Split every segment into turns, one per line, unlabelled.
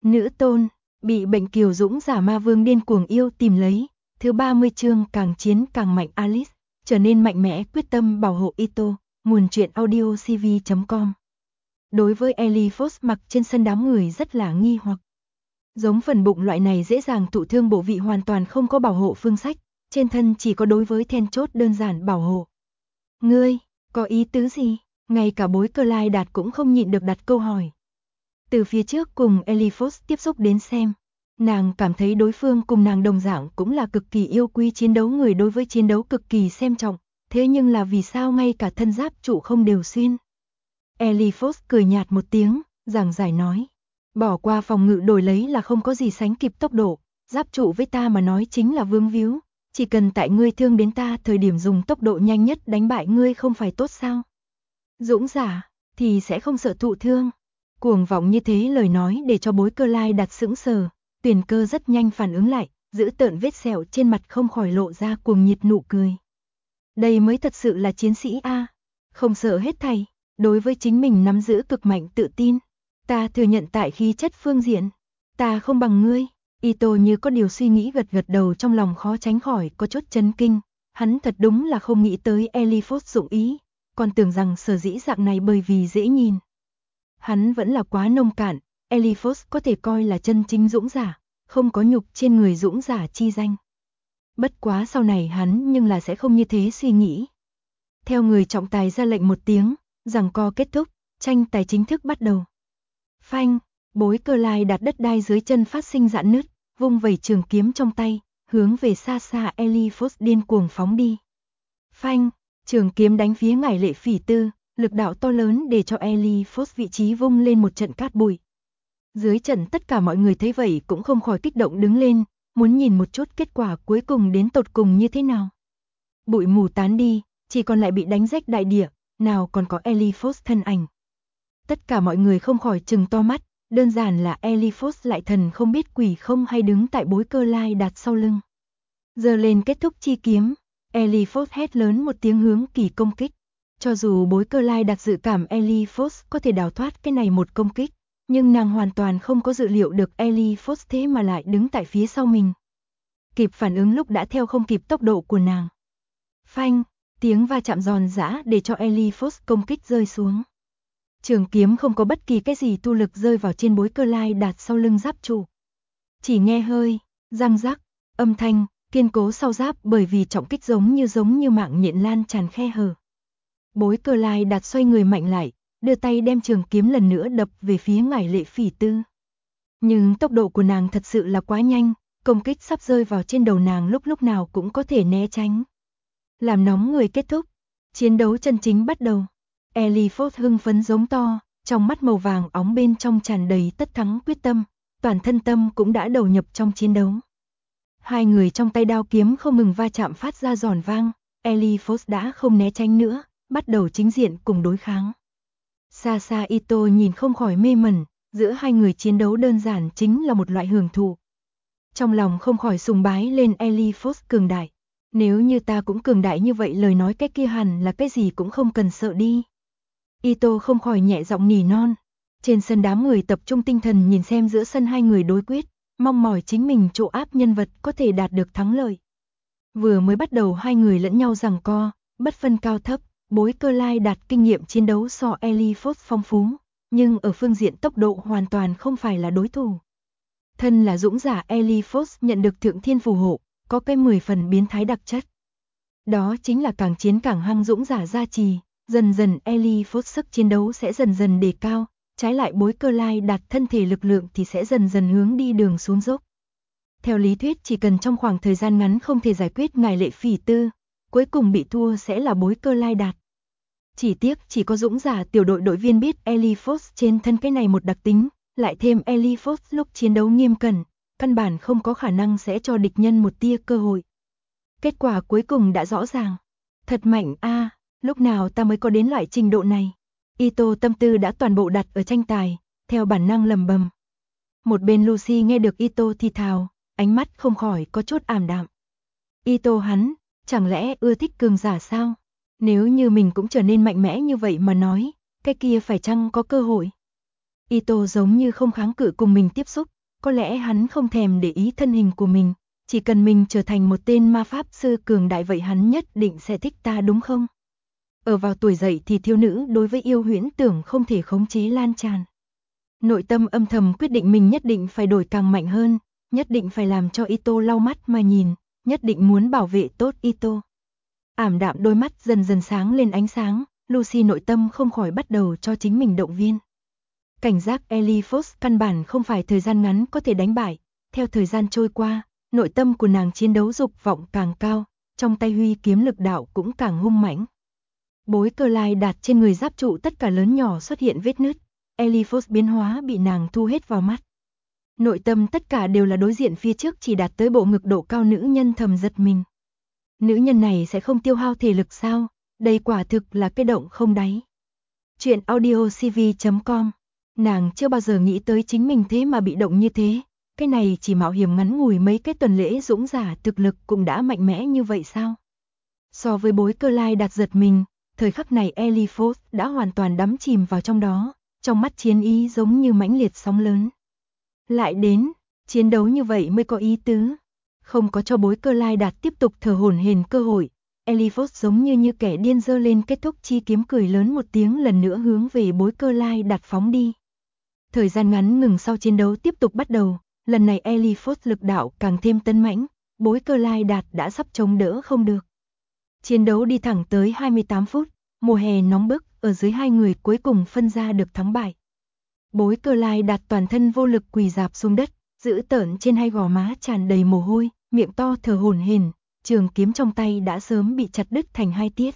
Nữ tôn, bị bệnh kiều dũng giả ma vương điên cuồng yêu tìm lấy, thứ 30 chương càng chiến càng mạnh Alice, trở nên mạnh mẽ quyết tâm bảo hộ Ito, nguồn truyện audio cv.com. Đối với Ellie Fox mặc trên sân đám người rất là nghi hoặc. Giống phần bụng loại này dễ dàng thụ thương bộ vị hoàn toàn không có bảo hộ phương sách, trên thân chỉ có đối với then chốt đơn giản bảo hộ. Ngươi, có ý tứ gì? Ngay cả bối cơ lai đạt cũng không nhịn được đặt câu hỏi. Từ phía trước cùng Ellie Fox tiếp xúc đến xem, nàng cảm thấy đối phương cùng nàng đồng dạng cũng là cực kỳ yêu quý chiến đấu người đối với chiến đấu cực kỳ xem trọng, thế nhưng là vì sao ngay cả thân giáp trụ không đều xuyên. Ellie Fox cười nhạt một tiếng, giảng giải nói, bỏ qua phòng ngự đổi lấy là không có gì sánh kịp tốc độ, giáp trụ với ta mà nói chính là vướng víu, chỉ cần tại ngươi thương đến ta thời điểm dùng tốc độ nhanh nhất đánh bại ngươi không phải tốt sao? Dũng giả, thì sẽ không sợ thụ thương. Cuồng vọng như thế lời nói để cho bối cơ lai đặt sững sờ, Tuyền Cơ rất nhanh phản ứng lại, giữ tợn vết sẹo trên mặt không khỏi lộ ra cuồng nhiệt nụ cười. Đây mới thật sự là chiến sĩ a, không sợ hết thảy, đối với chính mình nắm giữ cực mạnh tự tin. Ta thừa nhận tại khí chất phương diện, ta không bằng ngươi. Ito như có điều suy nghĩ gật gật đầu, trong lòng khó tránh khỏi có chút chấn kinh, hắn thật đúng là không nghĩ tới Ellie Fox dụng ý, còn tưởng rằng sở dĩ dạng này bởi vì dễ nhìn. Hắn vẫn là quá nông cạn, Ellie Fox có thể coi là chân chính dũng giả, không có nhục trên người dũng giả chi danh. Bất quá sau này hắn nhưng là sẽ không như thế suy nghĩ. Theo người trọng tài ra lệnh một tiếng, giằng co kết thúc, tranh tài chính thức bắt đầu. Phanh, bối cơ lai đặt đất đai dưới chân phát sinh rạn nứt, vung vẩy trường kiếm trong tay, hướng về xa xa Ellie Fox điên cuồng phóng đi. Phanh, trường kiếm đánh phía ngải lệ phỉ tư, lực đạo to lớn để cho Ellie Fox vị trí vung lên một trận cát bụi. Dưới trận tất cả mọi người thấy vậy cũng không khỏi kích động đứng lên, muốn nhìn một chút kết quả cuối cùng đến tột cùng như thế nào. Bụi mù tán đi, chỉ còn lại bị đánh rách đại địa, nào còn có Ellie Fox thân ảnh. Tất cả mọi người không khỏi trừng to mắt, đơn giản là Ellie Fox lại thần không biết quỷ không hay đứng tại bối cơ lai đặt sau lưng. Giờ lên kết thúc chi kiếm, Ellie Fox hét lớn một tiếng hướng kỳ công kích. Cho dù bối cơ lai đặt dự cảm Ellie Fox có thể đào thoát cái này một công kích, nhưng nàng hoàn toàn không có dự liệu được Ellie Fox thế mà lại đứng tại phía sau mình. Kịp phản ứng lúc đã theo không kịp tốc độ của nàng. Phanh, tiếng va chạm giòn giã để cho Ellie Fox công kích rơi xuống. Trường kiếm không có bất kỳ cái gì tu lực rơi vào trên bối cơ lai đặt sau lưng giáp trụ. Chỉ nghe hơi, răng rắc, âm thanh, kiên cố sau giáp bởi vì trọng kích giống như mạng nhện lan tràn khe hở. Bối cơ lai đặt xoay người mạnh lại, đưa tay đem trường kiếm lần nữa đập về phía ngải lệ phỉ tư. Nhưng tốc độ của nàng thật sự là quá nhanh, công kích sắp rơi vào trên đầu nàng lúc nào cũng có thể né tránh. Làm nóng người kết thúc, chiến đấu chân chính bắt đầu. Ellie Fox hưng phấn giống to, trong mắt màu vàng óng bên trong tràn đầy tất thắng quyết tâm, toàn thân tâm cũng đã đầu nhập trong chiến đấu. Hai người trong tay đao kiếm không ngừng va chạm phát ra giòn vang, Ellie Fox đã không né tránh nữa, bắt đầu chính diện cùng đối kháng. Xa xa Ito nhìn không khỏi mê mẩn, giữa hai người chiến đấu đơn giản chính là một loại hưởng thụ. Trong lòng không khỏi sùng bái lên Ellie Fox cường đại. Nếu như ta cũng cường đại như vậy lời nói cái kia hẳn là cái gì cũng không cần sợ đi. Ito không khỏi nhẹ giọng nỉ non. Trên sân đám người tập trung tinh thần nhìn xem giữa sân hai người đối quyết, mong mỏi chính mình chỗ áp nhân vật có thể đạt được thắng lợi. Vừa mới bắt đầu hai người lẫn nhau giằng co, bất phân cao thấp, bối cơ lai đạt kinh nghiệm chiến đấu so Ellie Fox phong phú, nhưng ở phương diện tốc độ hoàn toàn không phải là đối thủ. Thân là dũng giả Ellie Fox nhận được thượng thiên phù hộ, có cái 10 phần biến thái đặc chất. Đó chính là càng chiến càng hăng dũng giả gia trì, dần dần Ellie Fox sức chiến đấu sẽ dần dần đề cao, trái lại bối cơ lai đạt thân thể lực lượng thì sẽ dần dần hướng đi đường xuống dốc. Theo lý thuyết chỉ cần trong khoảng thời gian ngắn không thể giải quyết ngải lệ phỉ tư, cuối cùng bị thua sẽ là bối cơ lai đạt. Chỉ tiếc chỉ có dũng giả tiểu đội đội viên biết Ellie Fox trên thân cái này một đặc tính, lại thêm Ellie Fox lúc chiến đấu nghiêm cẩn, căn bản không có khả năng sẽ cho địch nhân một tia cơ hội. Kết quả cuối cùng đã rõ ràng. Thật mạnh a, lúc nào ta mới có đến loại trình độ này. Ito tâm tư đã toàn bộ đặt ở tranh tài, theo bản năng lầm bầm. Một bên Lucy nghe được Ito thì thào, ánh mắt không khỏi có chút ảm đạm. Ito hắn, chẳng lẽ ưa thích cường giả sao? Nếu như mình cũng trở nên mạnh mẽ như vậy mà nói, cái kia phải chăng có cơ hội? Ito giống như không kháng cự cùng mình tiếp xúc, có lẽ hắn không thèm để ý thân hình của mình, chỉ cần mình trở thành một tên ma pháp sư cường đại vậy hắn nhất định sẽ thích ta đúng không? Ở vào tuổi dậy thì thiếu nữ đối với yêu huyễn tưởng không thể khống chế lan tràn. Nội tâm âm thầm quyết định mình nhất định phải đổi càng mạnh hơn, nhất định phải làm cho Ito lau mắt mà nhìn, nhất định muốn bảo vệ tốt Ito. Ảm đạm đôi mắt dần dần sáng lên ánh sáng, Lucy nội tâm không khỏi bắt đầu cho chính mình động viên. Cảnh giác Elifos căn bản không phải thời gian ngắn có thể đánh bại, theo thời gian trôi qua, nội tâm của nàng chiến đấu dục vọng càng cao, trong tay huy kiếm lực đạo cũng càng hung mãnh. Bối cơ lai đặt trên người giáp trụ tất cả lớn nhỏ xuất hiện vết nứt, Elifos biến hóa bị nàng thu hết vào mắt. Nội tâm tất cả đều là đối diện phía trước chỉ đạt tới bộ ngực độ cao nữ nhân thầm giật mình. Nữ nhân này sẽ không tiêu hao thể lực sao, đây quả thực là cái động không đáy. Chuyện audiocv.com. Nàng chưa bao giờ nghĩ tới chính mình thế mà bị động như thế, cái này chỉ mạo hiểm ngắn ngủi mấy cái tuần lễ dũng giả thực lực cũng đã mạnh mẽ như vậy sao? So với bối cơ lai đạt giật mình, thời khắc này Elifos đã hoàn toàn đắm chìm vào trong đó, trong mắt chiến ý giống như mãnh liệt sóng lớn. Lại đến, chiến đấu như vậy mới có ý tứ. Không có cho bối cơ lai đạt tiếp tục thở hổn hển cơ hội, Elifos giống như kẻ điên giơ lên kết thúc chi kiếm cười lớn một tiếng lần nữa hướng về bối cơ lai đạt phóng đi. Thời gian ngắn ngừng sau chiến đấu tiếp tục bắt đầu, lần này Elifos lực đạo càng thêm tấn mãnh, bối cơ lai đạt đã sắp chống đỡ không được. Chiến đấu đi thẳng tới 28 phút, mùa hè nóng bức, ở dưới hai người cuối cùng phân ra được thắng bại. Bối cơ lai đạt toàn thân vô lực quỳ rạp xuống đất, giữ tợn trên hai gò má tràn đầy mồ hôi, miệng to thở hổn hển, trường kiếm trong tay đã sớm bị chặt đứt thành hai tiết.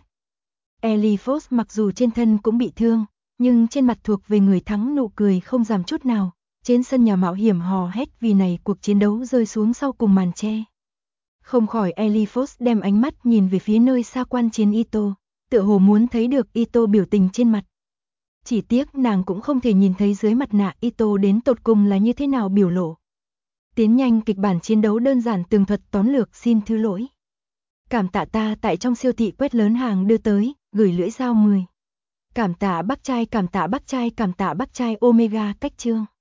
Elifos mặc dù trên thân cũng bị thương, nhưng trên mặt thuộc về người thắng nụ cười không giảm chút nào, trên sân nhà mạo hiểm hò hét vì này cuộc chiến đấu rơi xuống sau cùng màn che. Không khỏi Elifos đem ánh mắt nhìn về phía nơi xa quan chiến Ito, tựa hồ muốn thấy được Ito biểu tình trên mặt. Chỉ tiếc nàng cũng không thể nhìn thấy dưới mặt nạ Ito đến tột cùng là như thế nào biểu lộ. Tiến nhanh kịch bản chiến đấu đơn giản tường thuật tóm lược xin thứ lỗi. Cảm tạ ta tại trong siêu thị quét lớn hàng đưa tới, gửi lưỡi dao 10. Cảm tạ bác trai, cảm tạ bác trai, cảm tạ bác trai Omega cách chương.